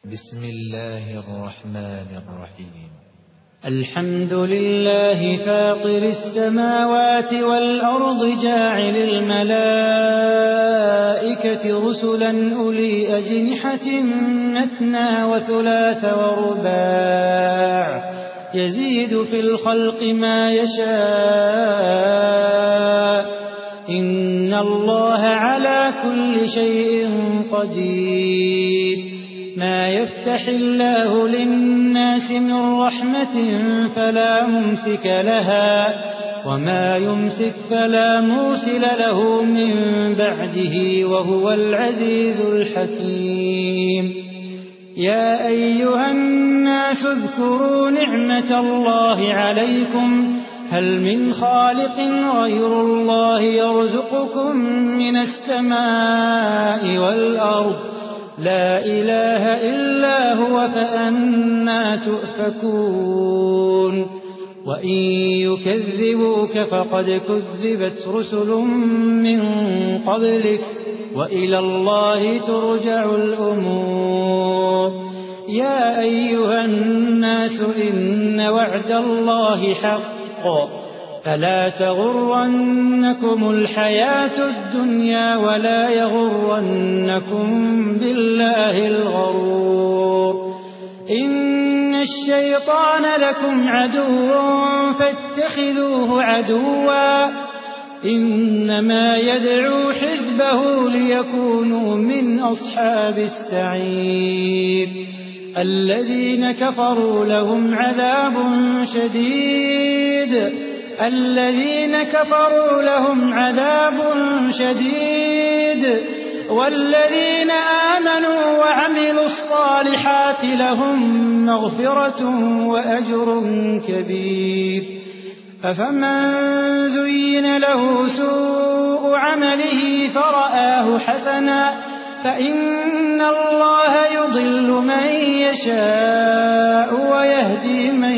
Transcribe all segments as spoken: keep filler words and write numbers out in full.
بسم الله الرحمن الرحيم. الحمد لله فاطر السماوات والأرض جاعل الملائكة رسلا أولي أجنحة مثنى وثلاث ورباع يزيد في الخلق ما يشاء إن الله على كل شيء قدير. ما يفتح الله للناس من رحمة فلا ممسك لها وما يمسك فلا مرسل له من بعده وهو العزيز الحكيم. يا أيها الناس اذكروا نعمة الله عليكم هل من خالق غير الله يرزقكم من السماء والأرض لا إله إلا هو فأنى تؤفكون. وإن يكذبوك فقد كذبت رسل من قبلك وإلى الله ترجع الأمور. يا أيها الناس إن وعد الله حق فلا تغرنكم الحياة الدنيا ولا يغرنكم بالله الغرور. إن الشيطان لكم عدو فاتخذوه عدوا إنما يدعو حزبه ليكونوا من أصحاب السعير. الذين كفروا لهم عذاب شديد الذين كفروا لهم عذاب شديد والذين آمنوا وعملوا الصالحات لهم مغفرة وأجر كبير. أفمن زين له سوء عمله فرآه حسنا فإن الله يضل من يشاء ويهدي من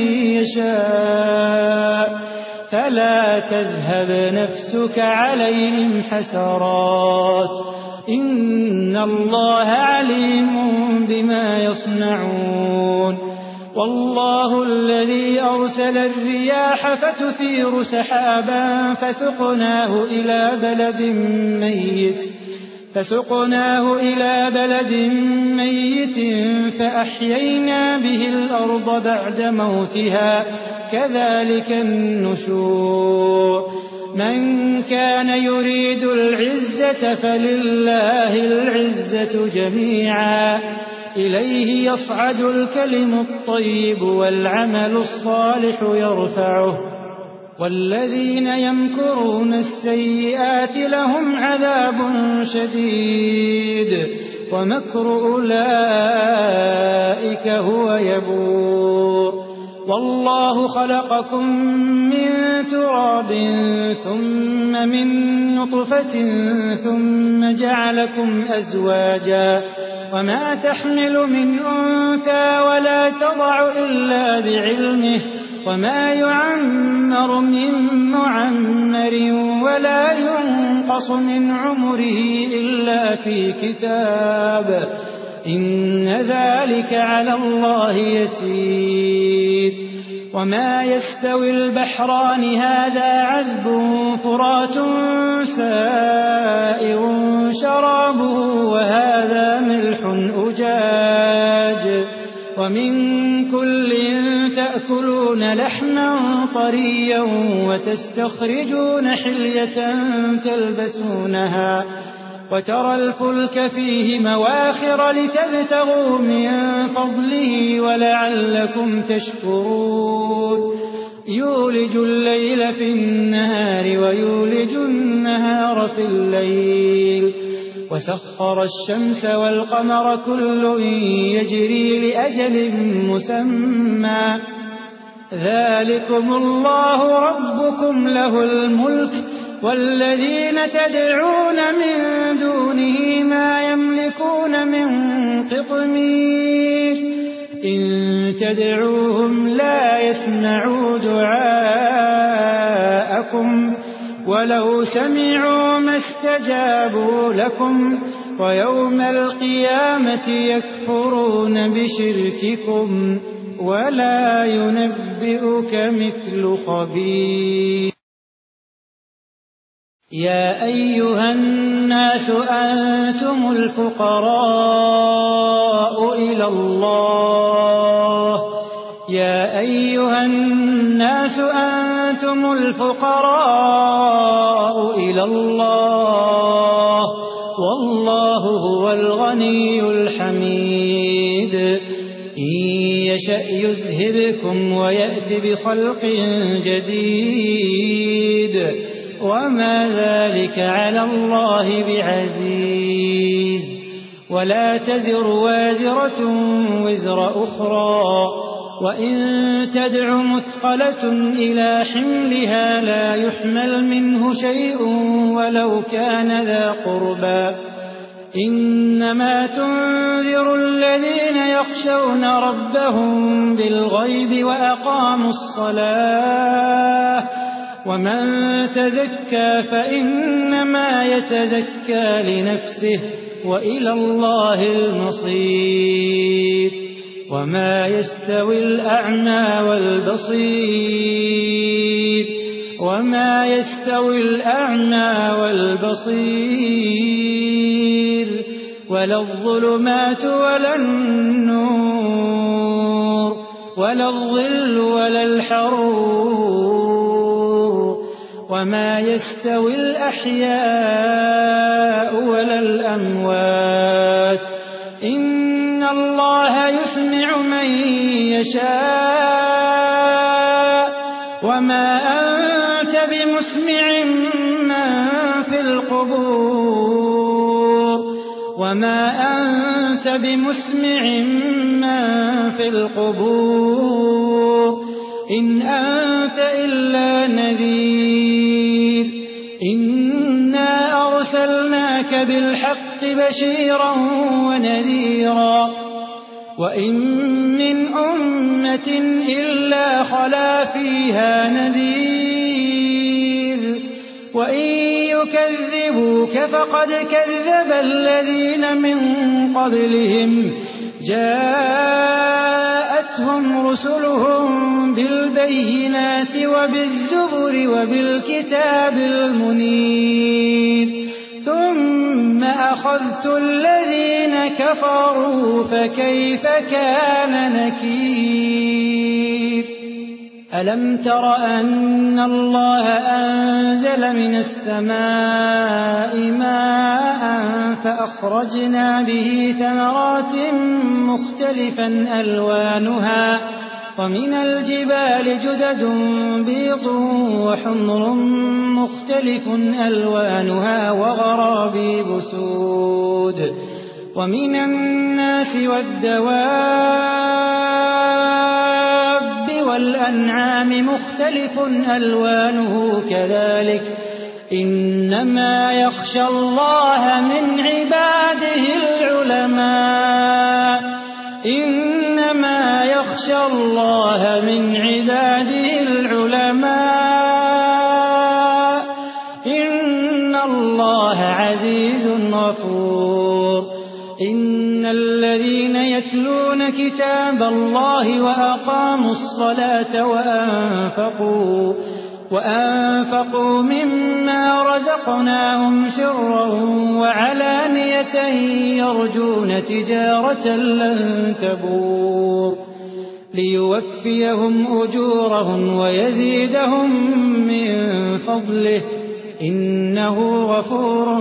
يشاء فلا تذهب نفسك عليهم حسرات إن الله عليم بما يصنعون. والله الذي أرسل الرياح فتثير سحابا فسقناه إلى بلد ميت فسقناه إلى بلد ميت فأحيينا به الأرض بعد موتها كذلك النشور. من كان يريد العزة فلله العزة جميعا إليه يصعد الكلم الطيب والعمل الصالح يرفعه والذين يمكرون السيئات لهم عذاب شديد ومكر أولئك هو يبور. والله خلقكم من تراب ثم من نطفة ثم جعلكم أزواجا وما تحمل من أنثى ولا تضع إلا بعلمه وما يعمر من معمر ولا ينقص من عمره إلا في كتاب إن ذلك على الله يسير. وما يستوي البحران هذا عذب فرات سائر شرابه وهذا ملح أجاج ومن كل تأكلون لحما طريا وتستخرجون حلية تلبسونها وترى الفلك فيه مواخر لتبتغوا من فضله ولعلكم تشكرون. يولج الليل في النهار ويولج النهار في الليل وسخر الشمس والقمر كل يجري لأجل مسمى ذلكم الله ربكم له الملك والذين تدعون من دونه ما يملكون من قطمير إن تدعوهم لا يسمعوا دعاءكم ولو سمعوا ما استجابوا لكم ويوم القيامة يكفرون بشرككم ولا ينبئك مثل خبير. يا أيها الناس أنتم الفقراء إلى الله يا أيها الناس أنتم الفقراء إلى الله والله هو الغني الحميد. إن يشأ يذهبكم ويأت بخلق جديد وما ذلك على الله بعزيز. ولا تزر وازرة وزر أخرى وإن تدع مثقلة إلى حملها لا يحمل منه شيء ولو كان ذا قربى. إنما تنذر الذين يخشون ربهم بالغيب وأقاموا الصلاة ومن تزكى فإنما يتزكى لنفسه وإلى الله المصير. وما يستوي الأعمى والبصير وما يستوي الأعمى والبصير ولا الظلمات ولا النور ولا الظل ولا الحرور وما يستوي الأحياء ولا الأموات. إن الله يسمع من يشاء وما أنت بمسمع من في القبور وما أنت بمسمع من في القبور إن أنت إلا نذير. إنا أرسلناك بالحق بشيرا ونذيرا وإن من أمة إلا خلا فيها نذير وإن يكذبوك فقد كذب الذين من قبلهم جاءتهم رسلهم بالبينات وبالزبر وبالكتاب المنير ثم أخذت الذين كفروا فكيف كان نكير. ألم تر أن الله أنزل من السماء ماء فأخرجنا به ثمرات مختلفا ألوانها ومن الجبال جدد بيض وحمر مختلف ألوانها وغرابيب سود ومن الناس والدواب والأنعام مختلف ألوانه كذلك إنما يخشى الله من عباده العلماء إنما يخشى الله من عباده العلماء إن الله عزيز غفور. إن الذين يتلون كتاب الله وأقاموا الصلاة وأنفقوا وأنفقوا مما رزقناهم سرا وعلانية يرجون تجارة لن تبور ليوفيهم أجورهم ويزيدهم من فضله إنه غفور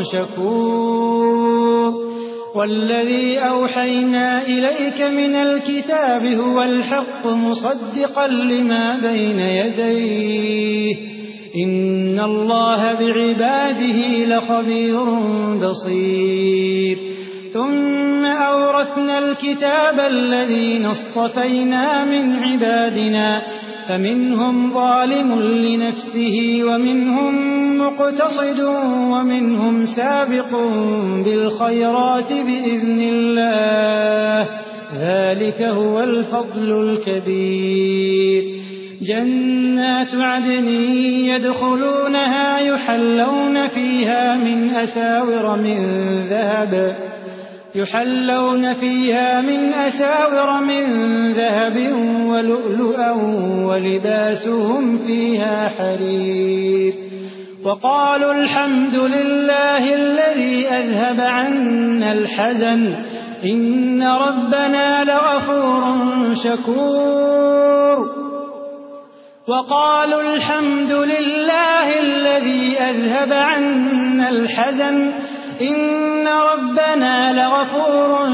شكور. والذي أوحينا إليك من الكتاب هو الحق مصدقا لما بين يديه إن الله بعباده لخبير بصير. ثم أورثنا الكتاب الذين اصطفينا من عبادنا فمنهم ظالم لنفسه ومنهم مقتصد ومنهم سابق بالخيرات بإذن الله ذلك هو الفضل الكبير. جنات عدن يدخلونها يحلون فيها من أساور من ذهب يحلون فيها من أساور من ذهب ولؤلؤا ولباسهم فيها حرير وقالوا الحمد لله الذي أذهب عنا الحزن إن ربنا لغفور شكور وقالوا الحمد لله الذي أذهب عنا الحزن إن ربنا لغفور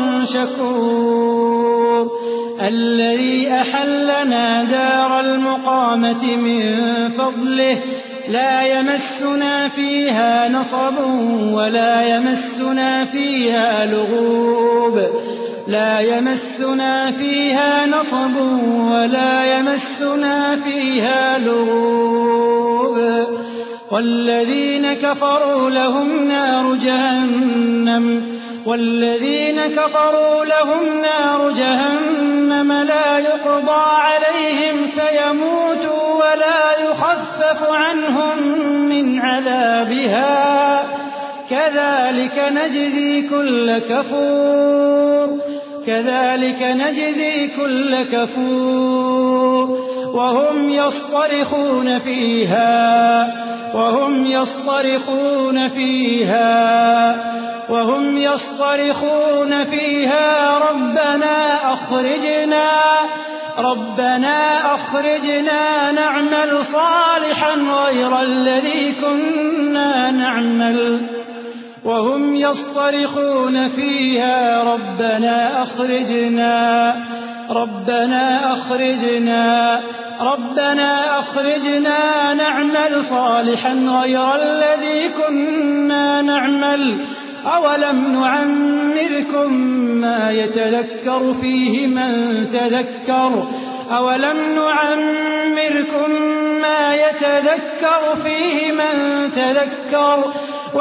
شكور الذي أحلنا دار المقامة من فضله لا يمسنا فيها نصب ولا يمسنا فيها لغوب لا يمسنا فيها نصب ولا يمسنا فيها لغوب والذين كفروا لهم نار جهنم والذين كفروا لهم نار جهنم لا يقضى عليهم فيموتوا ولا يخفف عنهم من عذابها كذلك نجزي كل كفور كذلك نجزي كل كفور وهم يصطرخون فيها وهم يصطرخون فيها وهم يصطرخون فيها ربنا أخرجنا ربنا أخرجنا نعمل صالحا غير الذي كنا نعمل وهم يصطرخون فيها ربنا أخرجنا ربنا أخرجنا ربنا أخرجنا نعمل صالحا غير الذي كنا نعمل أولم نعمركم ما يتذكر فيه من تذكر أولم نعمركم ما يتذكر فيه من تذكر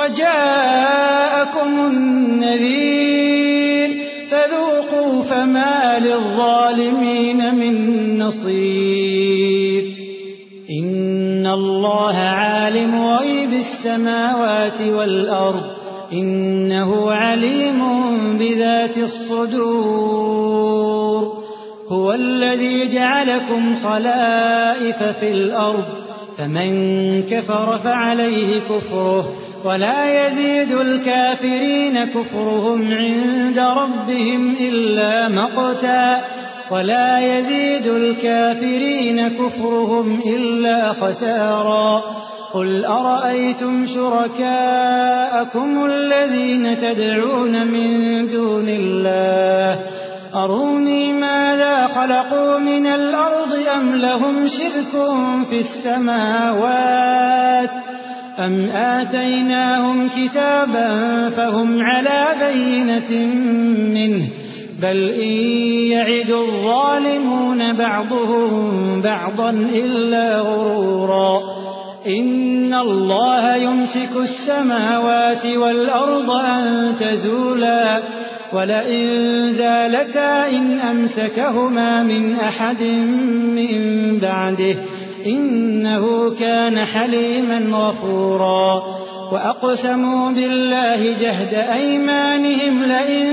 وجاءكم النذير فذوقوا فما للظالمين من نصير إن الله عالم غيب السماوات والأرض إنه عليم بذات الصدور هو الذي جعلكم خلائف في الأرض فمن كفر فعليه كفره ولا يزيد الكافرين كفرهم عند ربهم إلا مقتا ولا يزيد الكافرين كفرهم إلا خسارا قل أرأيتم شركاءكم الذين تدعون من دون الله أروني ماذا خلقوا من الأرض أم لهم شرك في السماوات أم آتيناهم كتابا فهم على بينة منه بل إن يعد الظالمون بعضهم بعضا إلا غرورا إن الله يمسك السماوات والأرض أن تزولا ولئن زالتا إن أمسكهما من أحد من بعده إنه كان حليما غفورا وأقسموا بالله جهد أيمانهم لئن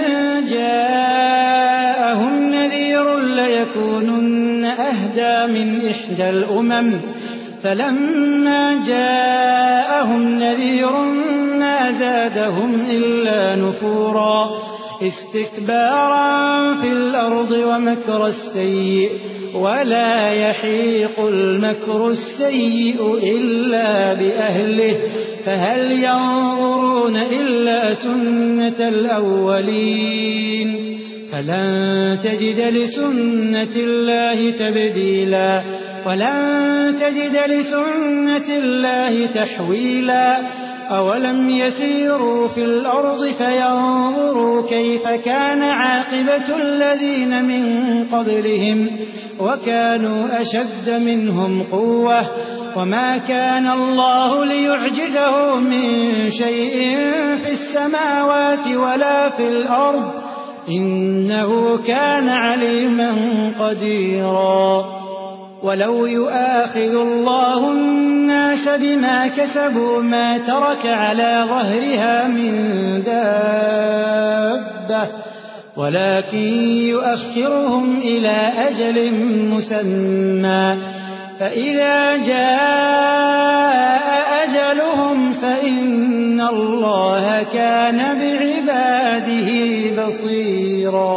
جاءهم نذير ليكونن أهدى من إحدى الأمم فلما جاءهم نذير ما زادهم إلا نفورا استكبارا في الأرض ومكر السيء ولا يحيق المكر السيء إلا بأهله فهل ينظرون إلا سنة الأولين فلن تجد لسنة الله تبديلا ولن تجد لسنة الله تحويلا أولم يسيروا في الأرض فينظروا كيف كان عاقبة الذين من قبلهم وكانوا أشد منهم قوة وما كان الله ليعجزه من شيء في السماوات ولا في الأرض إنه كان عليما قديرا ولو يؤاخذ الله الناس بما كسبوا ما ترك على ظهرها من دابة ولكن يؤخرهم إلى أجل مسمى فإذا جاء أجلهم فإن الله كان بعباده بصيرا